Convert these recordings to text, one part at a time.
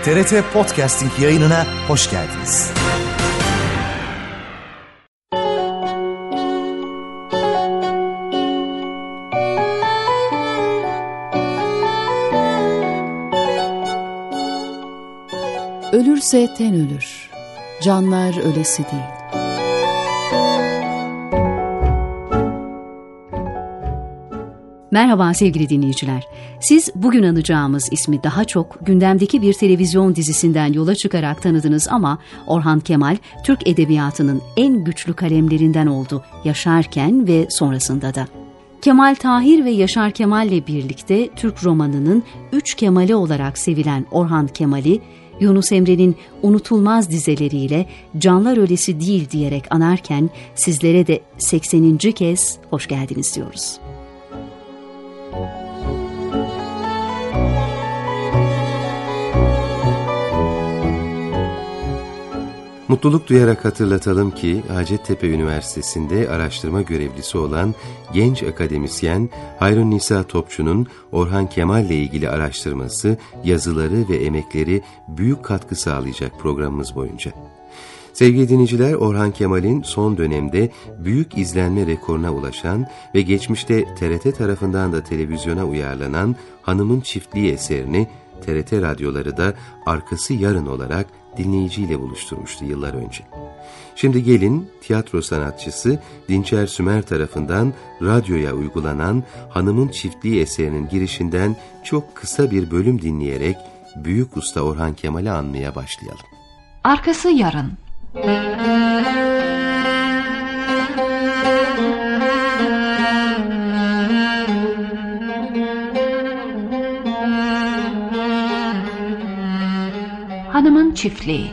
TRT Podcasting yayınına hoş geldiniz. Ölürse ten ölür, canlar ölesi değil. Merhaba sevgili dinleyiciler. Siz bugün anacağımız ismi daha çok gündemdeki bir televizyon dizisinden yola çıkarak tanıdınız ama Orhan Kemal, Türk edebiyatının en güçlü kalemlerinden oldu yaşarken ve sonrasında da. Kemal Tahir ve Yaşar Kemal'le birlikte Türk romanının 3 Kemal'i olarak sevilen Orhan Kemal'i, Yunus Emre'nin unutulmaz dizeleriyle canlar ölesi değil diyerek anarken sizlere de 80. kez hoş geldiniz diyoruz. Mutluluk duyarak hatırlatalım ki Hacettepe Üniversitesi'nde araştırma görevlisi olan genç akademisyen Hayrünnisa Topçu'nun Orhan Kemal ile ilgili araştırması, yazıları ve emekleri büyük katkı sağlayacak programımız boyunca. Sevgili dinleyiciler, Orhan Kemal'in son dönemde büyük izlenme rekoruna ulaşan ve geçmişte TRT tarafından da televizyona uyarlanan Hanımın Çiftliği eserini TRT radyoları da Arkası Yarın olarak dinleyiciyle buluşturmuştu yıllar önce. Şimdi gelin tiyatro sanatçısı Dinçer Sümer tarafından radyoya uygulanan Hanımın Çiftliği eserinin girişinden çok kısa bir bölüm dinleyerek büyük usta Orhan Kemal'i anmaya başlayalım. Arkası Yarın. Hanımın Çiftliği.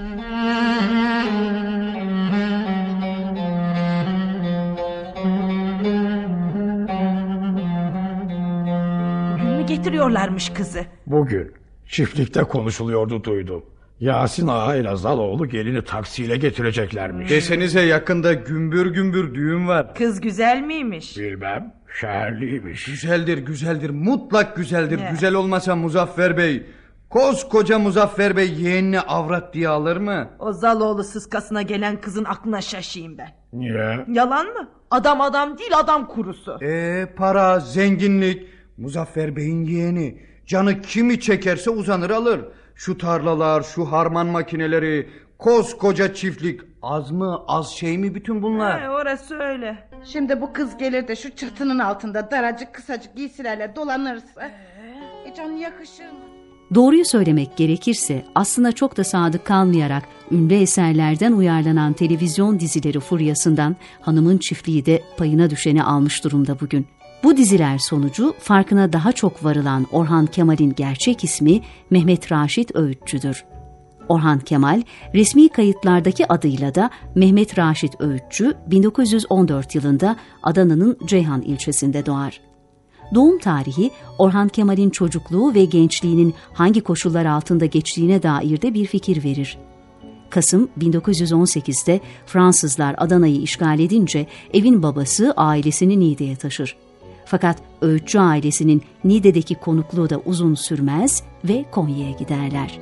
Bugün mü getiriyorlarmış kızı? Bugün çiftlikte konuşuluyordu, duydum. Yasin Ağa Elazaloğlu gelini taksiyle getireceklermiş. Desenize yakında gümbür gümbür düğün var. Kız güzel miymiş? Bilmem, şehirliymiş. Güzeldir, mutlak güzeldir. Güzel olmasa Muzaffer Bey, koskoca Muzaffer Bey yeğenini avrat diye alır mı? O Zaloğlu sıskasına gelen kızın aklına şaşayım ben. Niye? Yalan mı? Adam değil, adam kurusu. Para, zenginlik, Muzaffer Bey'in yeğeni. Canı kimi çekerse uzanır alır. Şu tarlalar, şu harman makineleri, koskoca çiftlik, az mı az şey mi bütün bunlar? Orası öyle. Şimdi bu kız gelir de şu çırtının altında daracık kısacık giysilerle dolanırsa canı yakışır mı? Doğruyu söylemek gerekirse aslında çok da sadık kalmayarak ünlü eserlerden uyarlanan televizyon dizileri furyasından Hanımın Çiftliği de payına düşeni almış durumda bugün. Bu diziler sonucu farkına daha çok varılan Orhan Kemal'in gerçek ismi Mehmet Raşit Öğütçü'dür. Orhan Kemal, resmi kayıtlardaki adıyla da Mehmet Raşit Öğütçü, 1914 yılında Adana'nın Ceyhan ilçesinde doğar. Doğum tarihi, Orhan Kemal'in çocukluğu ve gençliğinin hangi koşullar altında geçtiğine dair de bir fikir verir. Kasım 1918'de Fransızlar Adana'yı işgal edince evin babası ailesini Niğde'ye taşır. Fakat Öğütçü ailesinin Niğde'deki konukluğu da uzun sürmez ve Konya'ya giderler.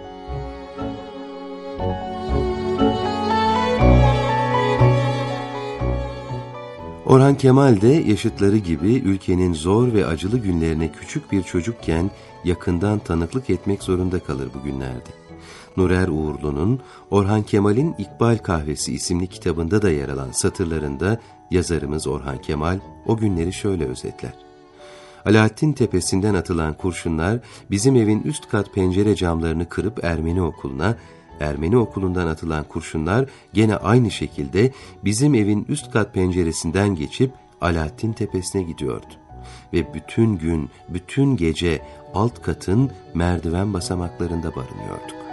Orhan Kemal de yaşıtları gibi ülkenin zor ve acılı günlerine küçük bir çocukken yakından tanıklık etmek zorunda kalır bu günlerde. Nurer Uğurlu'nun Orhan Kemal'in İkbal Kahvesi isimli kitabında da yer alan satırlarında yazarımız Orhan Kemal o günleri şöyle özetler. Alaaddin Tepesi'nden atılan kurşunlar bizim evin üst kat pencere camlarını kırıp Ermeni okulundan atılan kurşunlar gene aynı şekilde bizim evin üst kat penceresinden geçip Alaaddin Tepesi'ne gidiyordu. Ve bütün gün, bütün gece alt katın merdiven basamaklarında barınıyorduk.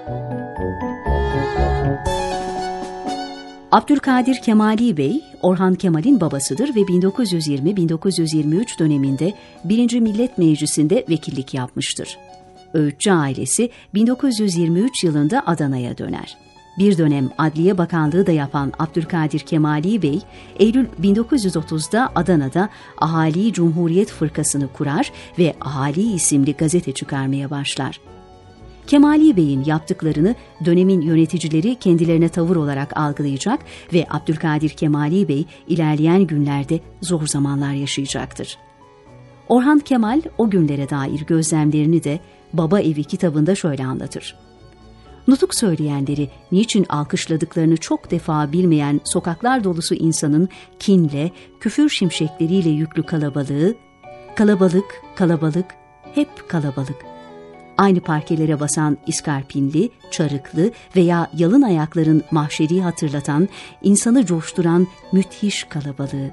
Abdülkadir Kemali Bey, Orhan Kemal'in babasıdır ve 1920-1923 döneminde 1. Millet Meclisi'nde vekillik yapmıştır. Öğütçü ailesi 1923 yılında Adana'ya döner. Bir dönem Adliye Bakanlığı da yapan Abdülkadir Kemali Bey, Eylül 1930'da Adana'da Ahali Cumhuriyet Fırkası'nı kurar ve Ahali isimli gazete çıkarmaya başlar. Kemali Bey'in yaptıklarını dönemin yöneticileri kendilerine tavır olarak algılayacak ve Abdülkadir Kemali Bey ilerleyen günlerde zor zamanlar yaşayacaktır. Orhan Kemal o günlere dair gözlemlerini de Baba Evi kitabında şöyle anlatır. Nutuk söyleyenleri niçin alkışladıklarını çok defa bilmeyen sokaklar dolusu insanın kinle, küfür şimşekleriyle yüklü kalabalığı, kalabalık, kalabalık, hep kalabalık. Aynı parkelere basan iskarpinli, çarıklı veya yalın ayakların mahşeri hatırlatan, insanı coşturan müthiş kalabalığı.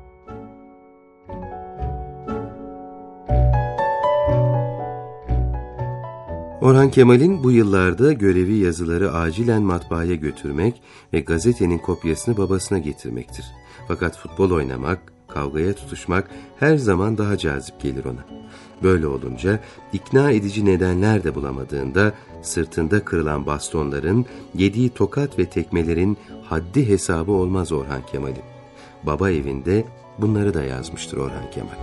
Orhan Kemal'in bu yıllarda görevi yazıları acilen matbaaya götürmek ve gazetenin kopyasını babasına getirmektir. Fakat futbol oynamak, kavgaya tutuşmak her zaman daha cazip gelir ona. Böyle olunca ikna edici nedenler de bulamadığında sırtında kırılan bastonların, yediği tokat ve tekmelerin haddi hesabı olmaz Orhan Kemal'in. Baba Evi'nde bunları da yazmıştır Orhan Kemal.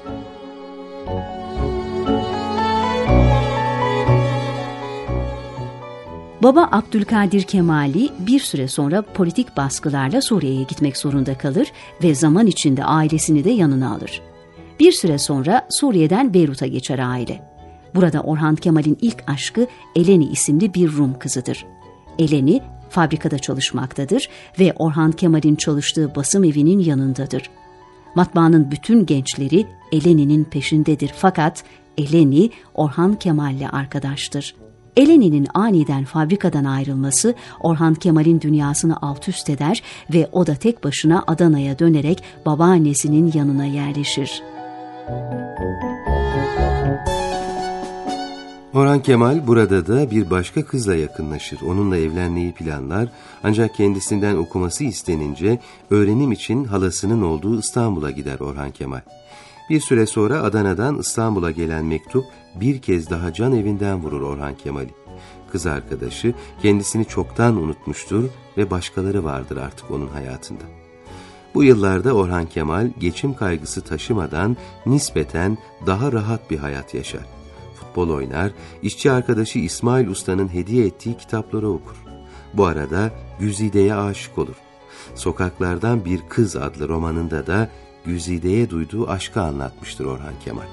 Baba Abdülkadir Kemali bir süre sonra politik baskılarla Suriye'ye gitmek zorunda kalır ve zaman içinde ailesini de yanına alır. Bir süre sonra Suriye'den Beyrut'a geçer aile. Burada Orhan Kemal'in ilk aşkı Eleni isimli bir Rum kızıdır. Eleni fabrikada çalışmaktadır ve Orhan Kemal'in çalıştığı basım evinin yanındadır. Matbaanın bütün gençleri Eleni'nin peşindedir fakat Eleni Orhan Kemal'le arkadaştır. Eleni'nin aniden fabrikadan ayrılması Orhan Kemal'in dünyasını alt üst eder ve o da tek başına Adana'ya dönerek babaannesinin yanına yerleşir. Orhan Kemal burada da bir başka kızla yakınlaşır. Onunla evlenmeyi planlar ancak kendisinden okuması istenince öğrenim için halasının olduğu İstanbul'a gider Orhan Kemal. Bir süre sonra Adana'dan İstanbul'a gelen mektup bir kez daha can evinden vurur Orhan Kemal'i. Kız arkadaşı kendisini çoktan unutmuştur ve başkaları vardır artık onun hayatında. Bu yıllarda Orhan Kemal geçim kaygısı taşımadan nispeten daha rahat bir hayat yaşar. Futbol oynar, işçi arkadaşı İsmail Usta'nın hediye ettiği kitapları okur. Bu arada Güzide'ye aşık olur. Sokaklardan Bir Kız adlı romanında da Güzide'ye duyduğu aşkı anlatmıştır Orhan Kemal.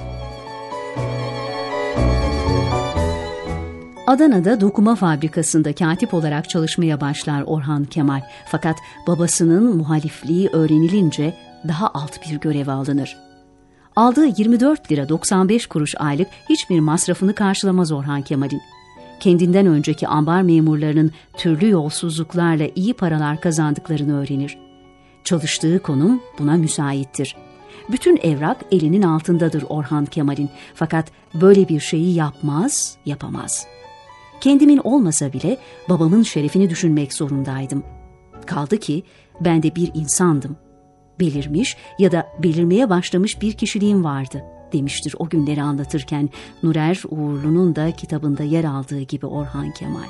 Adana'da dokuma fabrikasında katip olarak çalışmaya başlar Orhan Kemal. Fakat babasının muhalifliği öğrenilince daha alt bir göreve alınır. Aldığı 24 lira 95 kuruş aylık hiçbir masrafını karşılamaz Orhan Kemal'in. Kendinden önceki ambar memurlarının türlü yolsuzluklarla iyi paralar kazandıklarını öğrenir. Çalıştığı konum buna müsaittir. Bütün evrak elinin altındadır Orhan Kemal'in. Fakat böyle bir şeyi yapamaz. Kendimin olmasa bile babamın şerefini düşünmek zorundaydım. Kaldı ki ben de bir insandım. Belirmiş ya da belirmeye başlamış bir kişiliğim vardı demiştir o günleri anlatırken Nurer Uğurlu'nun da kitabında yer aldığı gibi Orhan Kemal.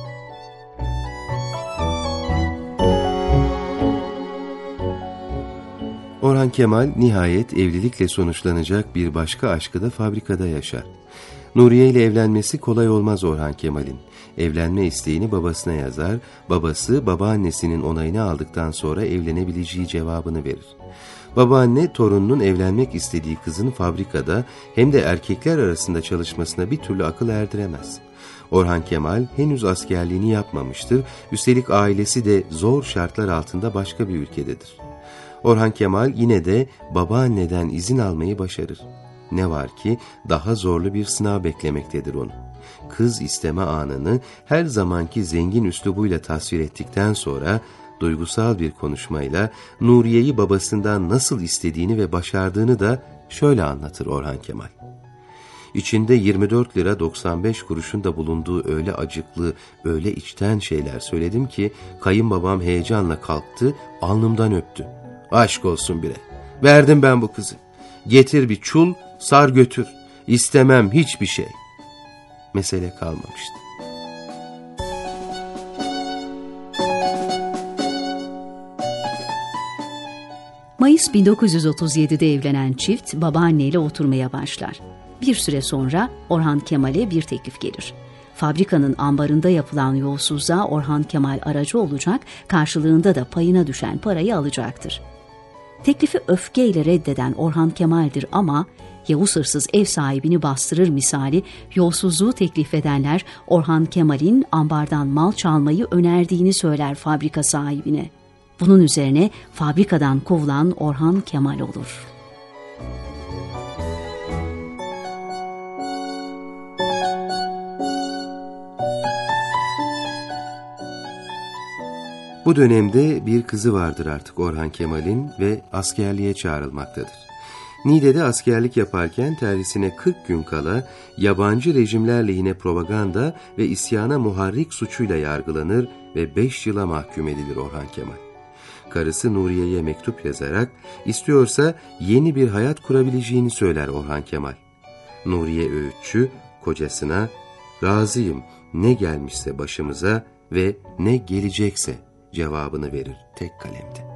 Orhan Kemal nihayet evlilikle sonuçlanacak bir başka aşkı da fabrikada yaşar. Nuriye ile evlenmesi kolay olmaz Orhan Kemal'in. Evlenme isteğini babasına yazar, babası babaannesinin onayını aldıktan sonra evlenebileceği cevabını verir. Babaanne torununun evlenmek istediği kızın fabrikada hem de erkekler arasında çalışmasına bir türlü akıl erdiremez. Orhan Kemal henüz askerliğini yapmamıştır, üstelik ailesi de zor şartlar altında başka bir ülkededir. Orhan Kemal yine de babaanneden izin almayı başarır. Ne var ki daha zorlu bir sınav beklemektedir onu. Kız isteme anını her zamanki zengin üslubuyla tasvir ettikten sonra duygusal bir konuşmayla Nuriye'yi babasından nasıl istediğini ve başardığını da şöyle anlatır Orhan Kemal. İçinde 24 lira 95 kuruşun da bulunduğu öyle acıklı, öyle içten şeyler söyledim ki kayınbabam heyecanla kalktı, alnımdan öptü. Aşk olsun bire. Verdim ben bu kızı. Getir bir çul, sar götür. İstemem hiçbir şey. Mesele kalmamıştı. Mayıs 1937'de evlenen çift babaanneyle oturmaya başlar. Bir süre sonra Orhan Kemal'e bir teklif gelir. fabrikanın ambarında yapılan yolsuzluğa Orhan Kemal aracı olacak, karşılığında da payına düşen parayı alacaktır. Teklifi öfkeyle reddeden Orhan Kemal'dir ama Yavuz hırsız ev sahibini bastırır misali yolsuzluğu teklif edenler Orhan Kemal'in ambardan mal çalmayı önerdiğini söyler fabrika sahibine. Bunun üzerine fabrikadan kovulan Orhan Kemal olur. Bu dönemde bir kızı vardır artık Orhan Kemal'in ve askerliğe çağrılmaktadır. Niğde'de askerlik yaparken terhisine 40 gün kala yabancı rejimler lehine propaganda ve isyana muharrik suçuyla yargılanır ve 5 yıla mahkum edilir Orhan Kemal. Karısı Nuriye'ye mektup yazarak istiyorsa yeni bir hayat kurabileceğini söyler Orhan Kemal. Nuriye Öğütçü kocasına "Razıyım, ne gelmişse başımıza ve ne gelecekse" cevabını verir tek kalemde.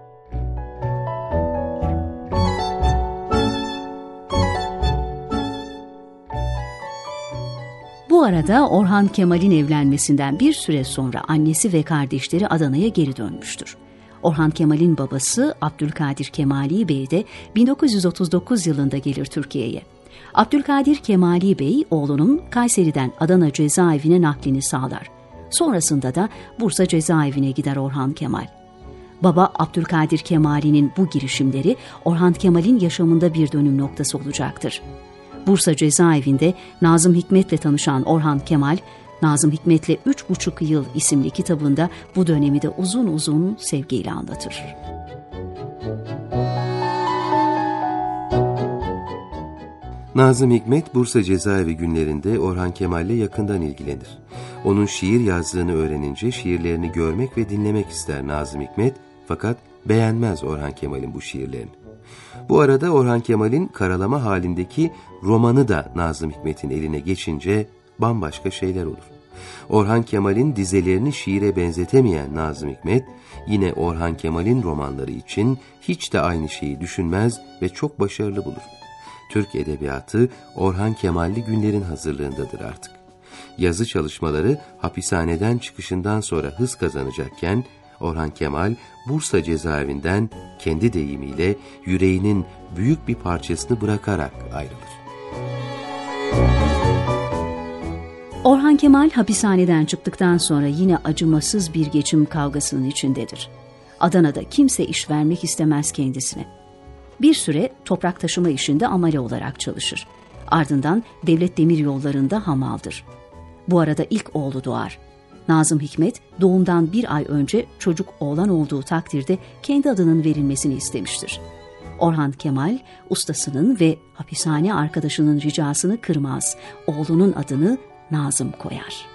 Bu arada Orhan Kemal'in evlenmesinden bir süre sonra annesi ve kardeşleri Adana'ya geri dönmüştür. Orhan Kemal'in babası Abdülkadir Kemali Bey de 1939 yılında gelir Türkiye'ye. Abdülkadir Kemali Bey oğlunun Kayseri'den Adana cezaevine naklini sağlar. Sonrasında da Bursa cezaevine gider Orhan Kemal. Baba Abdülkadir Kemali'nin bu girişimleri Orhan Kemal'in yaşamında bir dönüm noktası olacaktır. Bursa cezaevinde Nazım Hikmet'le tanışan Orhan Kemal, Nazım Hikmet'le 3,5 Yıl isimli kitabında bu dönemi de uzun uzun sevgiyle anlatır. Nazım Hikmet Bursa cezaevi günlerinde Orhan Kemal'le yakından ilgilenir. Onun şiir yazdığını öğrenince şiirlerini görmek ve dinlemek ister Nazım Hikmet, fakat beğenmez Orhan Kemal'in bu şiirlerini. Bu arada Orhan Kemal'in karalama halindeki romanı da Nazım Hikmet'in eline geçince bambaşka şeyler olur. Orhan Kemal'in dizelerini şiire benzetemeyen Nazım Hikmet, yine Orhan Kemal'in romanları için hiç de aynı şeyi düşünmez ve çok başarılı bulur. Türk edebiyatı Orhan Kemal'li günlerin hazırlığındadır artık. Yazı çalışmaları hapishaneden çıkışından sonra hız kazanacakken, Orhan Kemal Bursa cezaevinden kendi deyimiyle yüreğinin büyük bir parçasını bırakarak ayrılır. Orhan Kemal hapishaneden çıktıktan sonra yine acımasız bir geçim kavgasının içindedir. Adana'da kimse iş vermek istemez kendisine. Bir süre toprak taşıma işinde amele olarak çalışır. Ardından devlet demiryollarında hamaldır. Bu arada ilk oğlu doğar. Nazım Hikmet doğumdan bir ay önce çocuk oğlan olduğu takdirde kendi adının verilmesini istemiştir. Orhan Kemal ustasının ve hapishane arkadaşının ricasını kırmaz. Oğlunun adını Nazım koyar.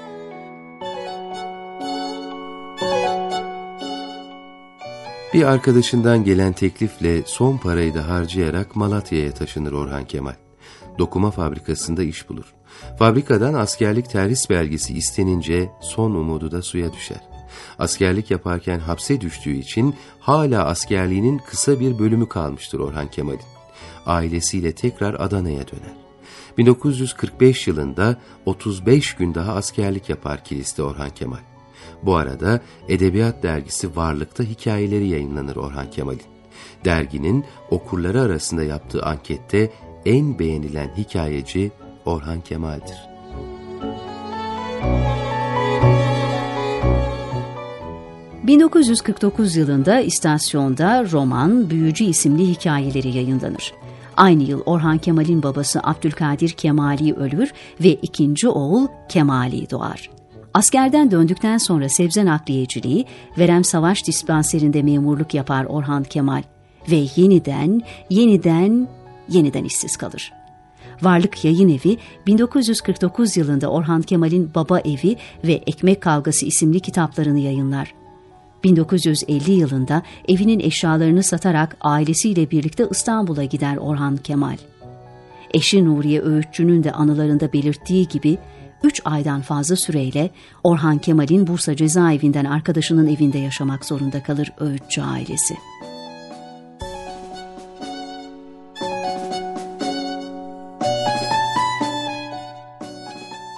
Bir arkadaşından gelen teklifle son parayı da harcayarak Malatya'ya taşınır Orhan Kemal. Dokuma fabrikasında iş bulur. Fabrikadan askerlik terhis belgesi istenince son umudu da suya düşer. Askerlik yaparken hapse düştüğü için hala askerliğinin kısa bir bölümü kalmıştır Orhan Kemal'in. Ailesiyle tekrar Adana'ya döner. 1945 yılında 35 gün daha askerlik yapar Kilis'te Orhan Kemal. Bu arada Edebiyat Dergisi Varlık'ta hikayeleri yayınlanır Orhan Kemal'in. Derginin okurları arasında yaptığı ankette en beğenilen hikayeci Orhan Kemal'dir. ...1949 yılında istasyonda roman Büyücü isimli hikayeleri yayınlanır. Aynı yıl Orhan Kemal'in babası Abdülkadir Kemali ölür ve ikinci oğul Kemali doğar. Askerden döndükten sonra sebze nakliyeciliği, Verem Savaş Dispanserinde memurluk yapar Orhan Kemal ve yeniden işsiz kalır. Varlık Yayın Evi 1949 yılında Orhan Kemal'in Baba Evi ve Ekmek Kavgası isimli kitaplarını yayınlar. 1950 yılında evinin eşyalarını satarak ailesiyle birlikte İstanbul'a gider Orhan Kemal. Eşi Nuriye Öğütçü'nün de anılarında belirttiği gibi 3 aydan fazla süreyle Orhan Kemal'in Bursa cezaevinden arkadaşının evinde yaşamak zorunda kalır Öğütçü ailesi.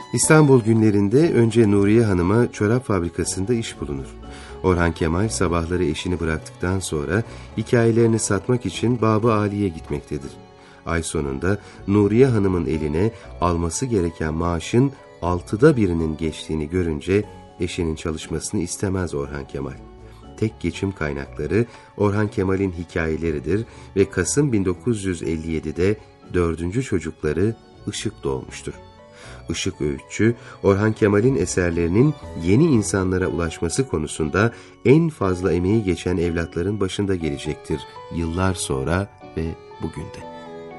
İstanbul günlerinde önce Nuriye Hanım'a çorap fabrikasında iş bulunur. Orhan Kemal sabahları eşini bıraktıktan sonra hikayelerini satmak için Bab-ı Ali'ye gitmektedir. Ay sonunda Nuriye Hanım'ın eline alması gereken maaşın 1/6'ının geçtiğini görünce eşinin çalışmasını istemez Orhan Kemal. Tek geçim kaynakları Orhan Kemal'in hikayeleridir ve Kasım 1957'de 4. çocukları Işık doğmuştur. Işık Öğütçü, Orhan Kemal'in eserlerinin yeni insanlara ulaşması konusunda en fazla emeği geçen evlatların başında gelecektir, yıllar sonra ve bugün de.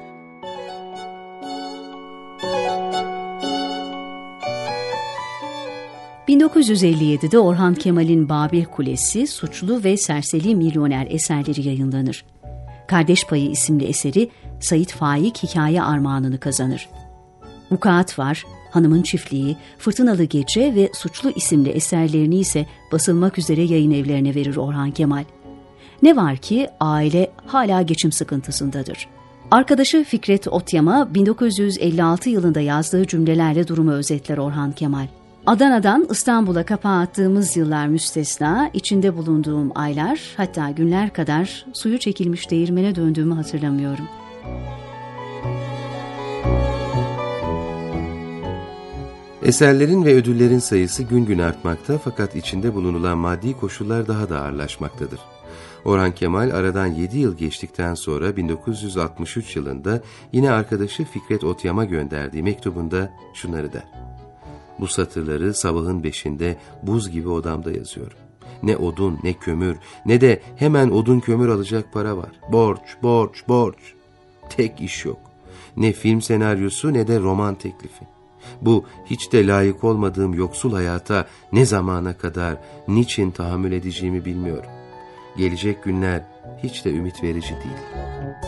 ...1957'de Orhan Kemal'in Babil Kulesi, Suçlu ve Serseri Milyoner eserleri yayınlanır. Kardeş Payı isimli eseri Sait Faik hikaye armağanını kazanır. Vukuat Var, Hanımın Çiftliği, Fırtınalı Gece ve Suçlu isimli eserlerini ise basılmak üzere yayın evlerine verir Orhan Kemal. Ne var ki aile hala geçim sıkıntısındadır. Arkadaşı Fikret Otyama 1956 yılında yazdığı cümlelerle durumu özetler Orhan Kemal. Adana'dan İstanbul'a kapağı attığımız yıllar müstesna, içinde bulunduğum aylar, hatta günler kadar suyu çekilmiş değirmene döndüğümü hatırlamıyorum. Eserlerin ve ödüllerin sayısı gün gün artmakta, fakat içinde bulunulan maddi koşullar daha da ağırlaşmaktadır. Orhan Kemal aradan 7 yıl geçtikten sonra 1963 yılında yine arkadaşı Fikret Otyam'a gönderdiği mektubunda şunları der. Bu satırları sabahın 5'inde buz gibi odamda yazıyorum. Ne odun, ne kömür, ne de hemen odun kömür alacak para var. Borç, borç, borç. Tek iş yok. Ne film senaryosu ne de roman teklifi. Bu hiç de layık olmadığım yoksul hayata ne zamana kadar, niçin tahammül edeceğimi bilmiyorum. Gelecek günler hiç de ümit verici değil.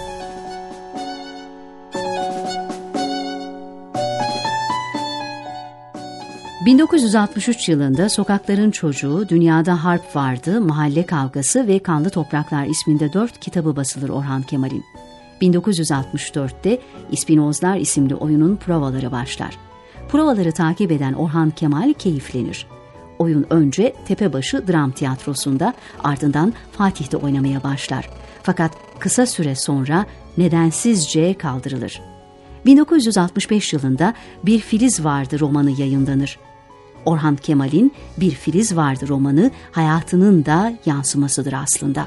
...1963 yılında Sokakların Çocuğu, Dünyada Harp Vardı, Mahalle Kavgası ve Kanlı Topraklar isminde 4 kitabı basılır Orhan Kemal'in. 1964'te İspinozlar isimli oyunun provaları başlar. Provaları takip eden Orhan Kemal keyiflenir. Oyun önce Tepebaşı Dram Tiyatrosu'nda, ardından Fatih'te oynamaya başlar. Fakat kısa süre sonra nedensizce kaldırılır. 1965 yılında Bir Filiz Vardı romanı yayınlanır. Orhan Kemal'in Bir Filiz Vardı romanı hayatının da yansımasıdır aslında.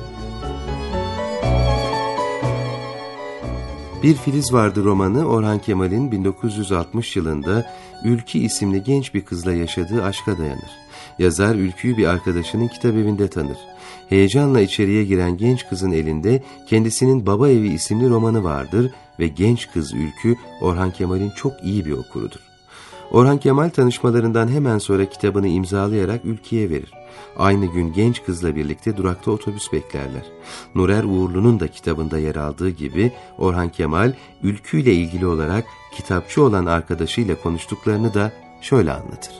Bir Filiz Vardı romanı Orhan Kemal'in 1960 yılında Ülkü isimli genç bir kızla yaşadığı aşka dayanır. Yazar Ülkü'yü bir arkadaşının kitabevinde tanır. Heyecanla içeriye giren genç kızın elinde kendisinin Baba Evi isimli romanı vardır ve genç kız Ülkü Orhan Kemal'in çok iyi bir okurudur. Orhan Kemal tanışmalarından hemen sonra kitabını imzalayarak Ülkü'ye verir. Aynı gün genç kızla birlikte durakta otobüs beklerler. Nurer Uğurlu'nun da kitabında yer aldığı gibi Orhan Kemal Ülkü ile ilgili olarak kitapçı olan arkadaşıyla konuştuklarını da şöyle anlatır.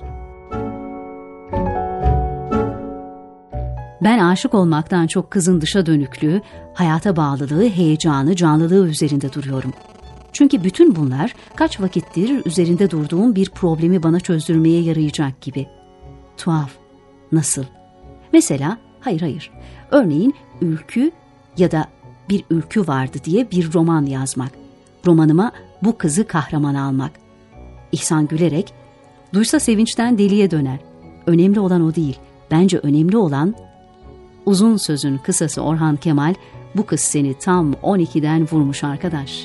Ben aşık olmaktan çok kızın dışa dönüklüğü, hayata bağlılığı, heyecanı, canlılığı üzerinde duruyorum. Çünkü bütün bunlar kaç vakittir üzerinde durduğum bir problemi bana çözdürmeye yarayacak gibi. Tuhaf. Nasıl? Mesela, hayır. Örneğin Ülkü ya da Bir Ülkü Vardı diye bir roman yazmak. Romanıma bu kızı kahraman almak. İhsan gülerek, duysa sevinçten deliye döner. Önemli olan o değil. Bence önemli olan... Uzun sözün kısası Orhan Kemal, bu kız seni tam 12'den vurmuş arkadaş.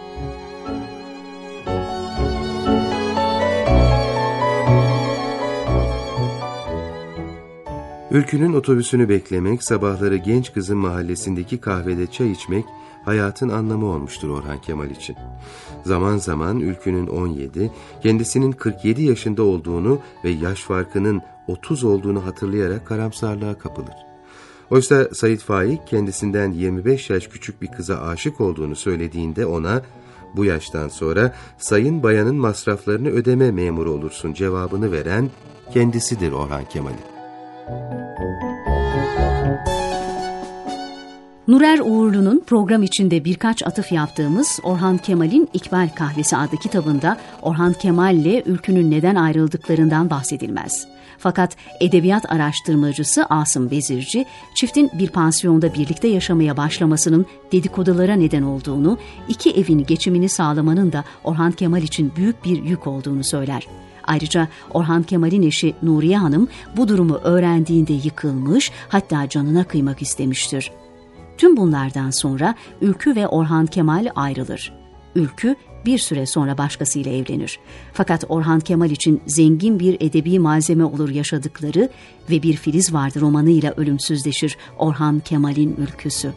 Ülkü'nün otobüsünü beklemek, sabahları genç kızın mahallesindeki kahvede çay içmek hayatın anlamı olmuştur Orhan Kemal için. Zaman zaman Ülkü'nün 17, kendisinin 47 yaşında olduğunu ve yaş farkının 30 olduğunu hatırlayarak karamsarlığa kapılır. Oysa Sait Faik kendisinden 25 yaş küçük bir kıza aşık olduğunu söylediğinde ona bu yaştan sonra sayın bayanın masraflarını ödeme memuru olursun cevabını veren kendisidir Orhan Kemal'in. Nurer Uğurlu'nun program içinde birkaç atıf yaptığımız Orhan Kemal'in İkbal Kahvesi adlı kitabında Orhan Kemal'le Ülkü'nün neden ayrıldıklarından bahsedilmez. Fakat edebiyat araştırmacısı Asım Vezirci, çiftin bir pansiyonda birlikte yaşamaya başlamasının dedikodulara neden olduğunu, iki evin geçimini sağlamanın da Orhan Kemal için büyük bir yük olduğunu söyler. Ayrıca Orhan Kemal'in eşi Nuriye Hanım bu durumu öğrendiğinde yıkılmış, hatta canına kıymak istemiştir. Tüm bunlardan sonra Ülkü ve Orhan Kemal ayrılır. Ülkü bir süre sonra başkasıyla evlenir. Fakat Orhan Kemal için zengin bir edebi malzeme olur yaşadıkları ve Bir Filiz Vardı romanıyla ölümsüzleşir Orhan Kemal'in ülküsü.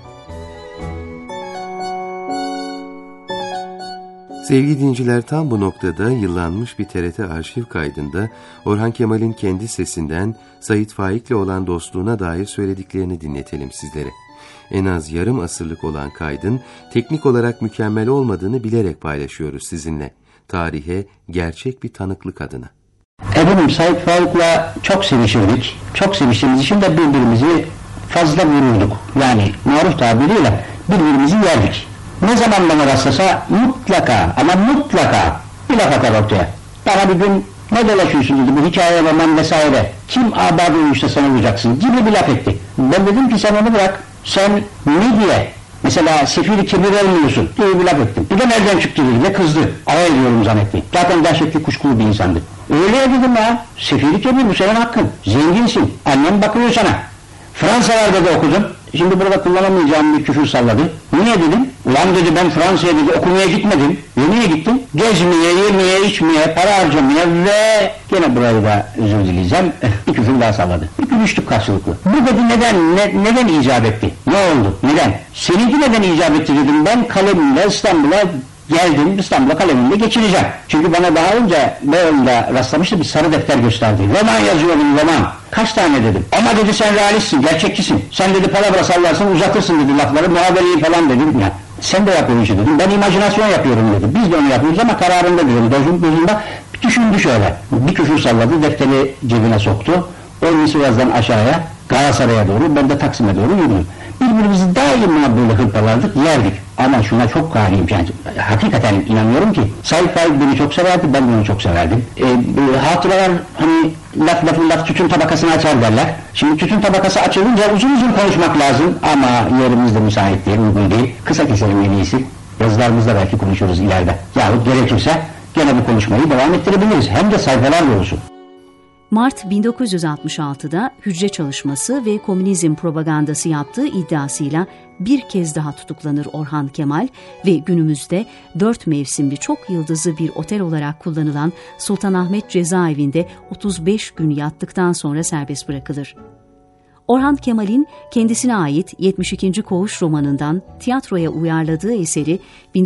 Sevgili dinleyiciler, tam bu noktada yıllanmış bir TRT arşiv kaydında Orhan Kemal'in kendi sesinden Sait Faik'le olan dostluğuna dair söylediklerini dinletelim sizlere. En az yarım asırlık olan kaydın teknik olarak mükemmel olmadığını bilerek paylaşıyoruz sizinle. Tarihe gerçek bir tanıklık adına. Efendim, Sait Faik'le çok sevişirdik. Çok seviştiğimiz için de birbirimizi fazla vururduk. Yani maruf tabiriyle birbirimizi yerdik. Ne zaman bana rastlasa mutlaka ama mutlaka bir laf atar ortaya. Bana bir gün ne dolaşıyorsun dedi, bu hikaye, roman vesaire. Kim abad olmuşsa sen olacaksın gibi bir laf etti. Ben dedim ki sen onu bırak. Sen ne diye mesela Sefir-i Kebir olmuyorsun diye bir laf ettim. Bir de nereden çıktı dedi ve kızdı. Alay ediyorum zannetti. Zaten dehşetli kuşkulu bir insandı. Öyle dedim ya. Sefir-i Kebir bu senin hakkın. Zenginsin. Annem bakıyor sana. Fransalarda da okudun. Şimdi burada kullanamayacağım bir küfür salladı. Niye dedim? Ulan dedi, ben Fransa'ya dedi okumaya gitmedim. Niye gittim? Gezmeye, yemeye, içmeye, para harcamaya ve gene burayı da özür dileyeceğim. Bir küfür daha salladı. Bir gülüştük karşılıklı. Bu dedi neden icap etti? Ne oldu? Neden? Seninki neden icap etti dedim. Ben kalemimle İstanbul'a geldim, İstanbul'a kalemimle geçireceğim. Çünkü bana daha önce Beyoğlu'nda rastlamıştı, bir sarı defter gösterdi. Roman yazıyorum, roman. Kaç tane dedim. Ama dedi sen realistsin, gerçekçisin. Sen dedi palavra sallarsın, uzatırsın dedi lafları, muhabeleyi falan dedim. Ya, sen de yap o işi dedim. Ben imajinasyon yapıyorum dedi. Biz de onu yapıyoruz ama kararında diyorum. Dozunda düşündü şöyle. Bir küfür salladı, defteri cebine soktu. O Nisivaz'dan aşağıya, Galatasaray'a doğru, ben de Taksim'e doğru yürüdüm. Birbirimizi daima böyle hırpalardık, yerdik. Ama şuna çok kaniyim yani. Hakikaten inanıyorum ki Sait Faik beni çok severdi, ben onu çok severdim. Hatıralar hani laf tütün tabakasını açar derler. Şimdi tütün tabakası açılınca uzun uzun konuşmak lazım ama yerimiz de müsait değil, uygun değil. Kısa keselim en iyisi. Yazılarımızda belki konuşuruz ileride. Yahut gerekirse gene bu konuşmayı devam ettirebiliriz. Hem de sayfalar dolusu. Mart 1966'da hücre çalışması ve komünizm propagandası yaptığı iddiasıyla bir kez daha tutuklanır Orhan Kemal ve günümüzde 4 mevsimli çok yıldızlı bir otel olarak kullanılan Sultanahmet Cezaevi'nde 35 gün yattıktan sonra serbest bırakılır. Orhan Kemal'in kendisine ait 72. Koğuş romanından tiyatroya uyarladığı eseri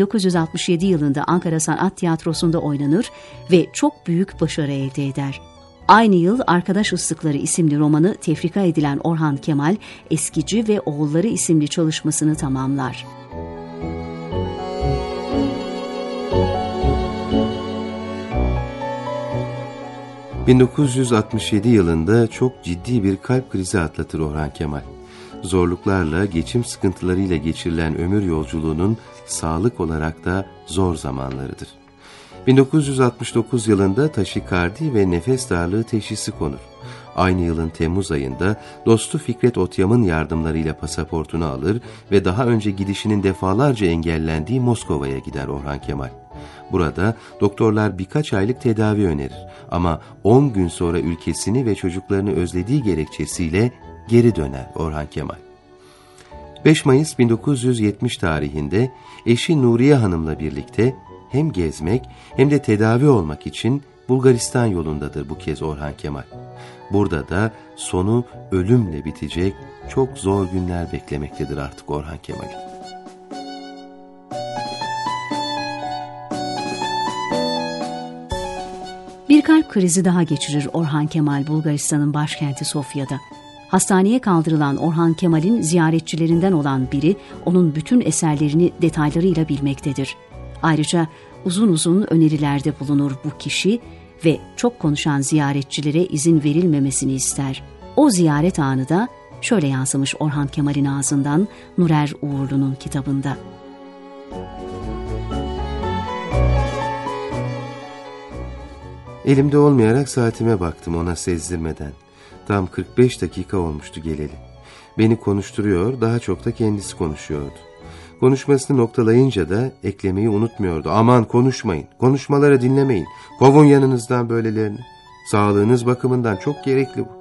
1967 yılında Ankara Sanat Tiyatrosu'nda oynanır ve çok büyük başarı elde eder. Aynı yıl Arkadaş Islıkları isimli romanı tefrika edilen Orhan Kemal, Eskici ve Oğulları isimli çalışmasını tamamlar. ...1967 yılında çok ciddi bir kalp krizi atlatır Orhan Kemal. Zorluklarla, geçim sıkıntılarıyla geçirilen ömür yolculuğunun sağlık olarak da zor zamanlarıdır. 1969 yılında taşikardi ve nefes darlığı teşhisi konur. Aynı yılın Temmuz ayında dostu Fikret Otyam'ın yardımlarıyla pasaportunu alır ve daha önce gidişinin defalarca engellendiği Moskova'ya gider Orhan Kemal. Burada doktorlar birkaç aylık tedavi önerir ama 10 gün sonra ülkesini ve çocuklarını özlediği gerekçesiyle geri döner Orhan Kemal. 5 Mayıs 1970 tarihinde eşi Nuriye Hanım'la birlikte hem gezmek hem de tedavi olmak için Bulgaristan yolundadır bu kez Orhan Kemal. Burada da sonu ölümle bitecek çok zor günler beklemektedir artık Orhan Kemal'i. Bir kalp krizi daha geçirir Orhan Kemal Bulgaristan'ın başkenti Sofya'da. Hastaneye kaldırılan Orhan Kemal'in ziyaretçilerinden olan biri onun bütün eserlerini detaylarıyla bilmektedir. Ayrıca uzun uzun önerilerde bulunur bu kişi ve çok konuşan ziyaretçilere izin verilmemesini ister. O ziyaret anı da şöyle yansımış Orhan Kemal'in ağzından Nurer Uğurlu'nun kitabında. Elimde olmayarak saatime baktım ona sezdirmeden. Tam 45 dakika olmuştu geleli. Beni konuşturuyor, daha çok da kendisi konuşuyordu. Konuşmasını noktalayınca da eklemeyi unutmuyordu. Aman konuşmayın, konuşmaları dinlemeyin. Kovun yanınızdan böylelerini. Sağlığınız bakımından çok gerekli bu.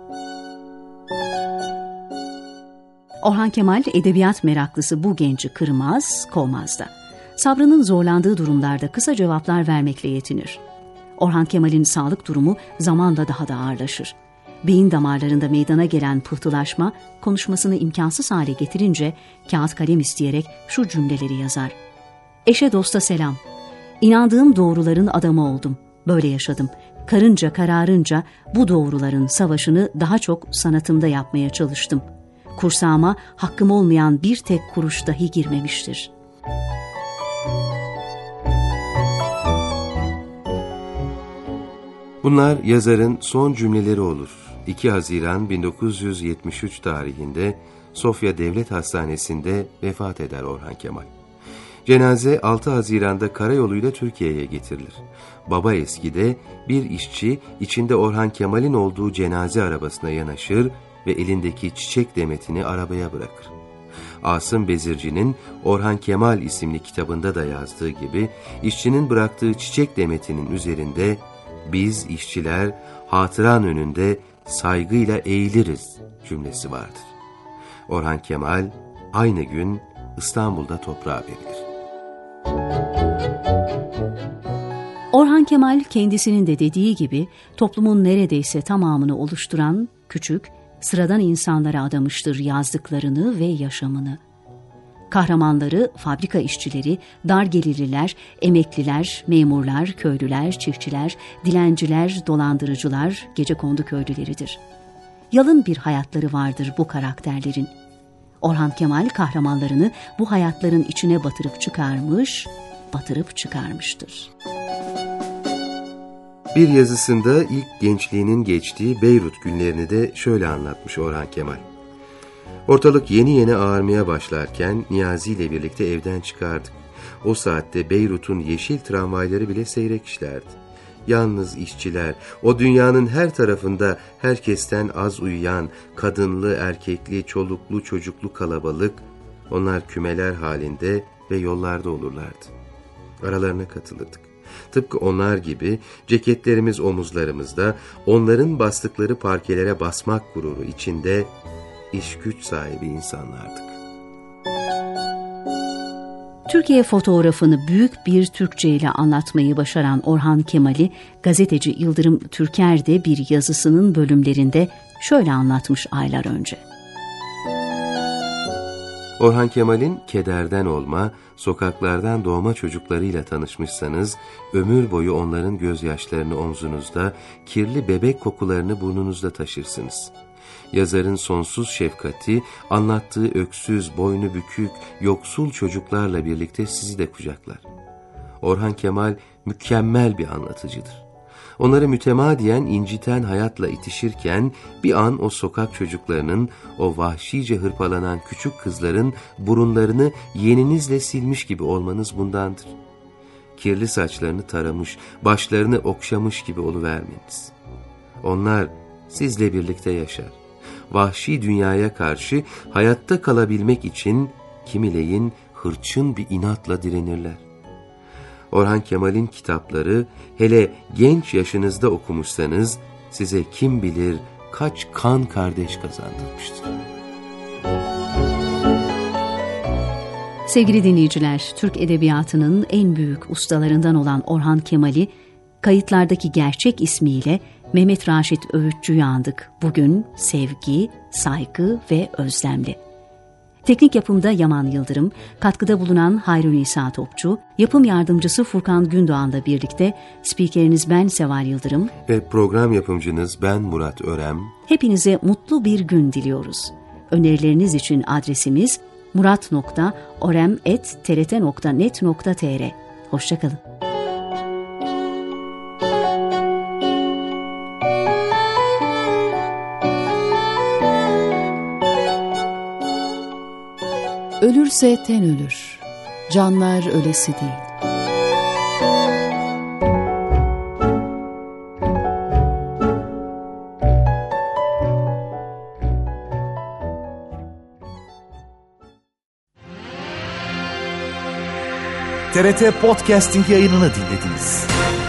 Orhan Kemal edebiyat meraklısı bu genci kırmaz, kovmaz da. Sabrının zorlandığı durumlarda kısa cevaplar vermekle yetinir. Orhan Kemal'in sağlık durumu zamanla daha da ağırlaşır. Beyin damarlarında meydana gelen pıhtılaşma konuşmasını imkansız hale getirince kağıt kalem isteyerek şu cümleleri yazar. Eşe dosta selam. İnandığım doğruların adamı oldum. Böyle yaşadım. Karınca kararınca bu doğruların savaşını daha çok sanatımda yapmaya çalıştım. Kursağıma hakkım olmayan bir tek kuruş dahi girmemiştir. Bunlar yazarın son cümleleri olur. 2 Haziran 1973 tarihinde Sofya Devlet Hastanesi'nde vefat eder Orhan Kemal. Cenaze 6 Haziran'da karayoluyla Türkiye'ye getirilir. Baba Eski'de bir işçi içinde Orhan Kemal'in olduğu cenaze arabasına yanaşır ve elindeki çiçek demetini arabaya bırakır. Asım Bezirci'nin Orhan Kemal isimli kitabında da yazdığı gibi işçinin bıraktığı çiçek demetinin üzerinde "Biz işçiler hatıran önünde saygıyla eğiliriz" cümlesi vardır. Orhan Kemal aynı gün İstanbul'da toprağa verilir. Orhan Kemal kendisinin de dediği gibi toplumun neredeyse tamamını oluşturan küçük, sıradan insanlara adamıştır yazdıklarını ve yaşamını. Kahramanları, fabrika işçileri, dar gelirliler, emekliler, memurlar, köylüler, çiftçiler, dilenciler, dolandırıcılar, gecekondu köylüleridir. Yalın bir hayatları vardır bu karakterlerin. Orhan Kemal kahramanlarını bu hayatların içine batırıp çıkarmıştır. Bir yazısında ilk gençliğinin geçtiği Beyrut günlerini de şöyle anlatmış Orhan Kemal. Ortalık yeni yeni ağarmaya başlarken Niyazi ile birlikte evden çıkardık. O saatte Beyrut'un yeşil tramvayları bile seyrek işlerdi. Yalnız işçiler, o dünyanın her tarafında herkesten az uyuyan, kadınlı, erkekli, çoluklu, çocuklu kalabalık, onlar kümeler halinde ve yollarda olurlardı. Aralarına katılırdık. Tıpkı onlar gibi ceketlerimiz omuzlarımızda, onların bastıkları parkelere basmak gururu içinde iş güç sahibi insanlardık. Türkiye fotoğrafını büyük bir Türkçe ile anlatmayı başaran Orhan Kemal'i gazeteci Yıldırım Türker de bir yazısının bölümlerinde şöyle anlatmış aylar önce. Orhan Kemal'in kederden olma, sokaklardan doğma çocuklarıyla tanışmışsanız, ömür boyu onların gözyaşlarını omzunuzda, kirli bebek kokularını burnunuzda taşırsınız. Yazarın sonsuz şefkati, anlattığı öksüz, boynu bükük, yoksul çocuklarla birlikte sizi de kucaklar. Orhan Kemal mükemmel bir anlatıcıdır. Onları mütemadiyen inciten hayatla itişirken bir an o sokak çocuklarının, o vahşice hırpalanan küçük kızların burunlarını yeninizle silmiş gibi olmanız bundandır. Kirli saçlarını taramış, başlarını okşamış gibi oluvermeniz. Onlar sizle birlikte yaşar. Vahşi dünyaya karşı hayatta kalabilmek için kimileyin hırçın bir inatla direnirler. Orhan Kemal'in kitapları, hele genç yaşınızda okumuşsanız, size kim bilir kaç kan kardeş kazandırmıştır. Sevgili dinleyiciler, Türk edebiyatının en büyük ustalarından olan Orhan Kemal'i kayıtlardaki gerçek ismiyle Mehmet Raşit Öğütçü'yü andık. Bugün sevgi, saygı ve özlemle. Teknik yapımda Yaman Yıldırım, katkıda bulunan Hayrunisa Topçu, yapım yardımcısı Furkan Gündoğan'la birlikte spikeriniz ben Seval Yıldırım ve program yapımcınız ben Murat Örem. Hepinize mutlu bir gün diliyoruz. Önerileriniz için adresimiz murat.orem@trt.net.tr. Hoşça kalın. Ölürse ten ölür, canlar ölesi değil. TRT Podcasting yayınını dinlediniz.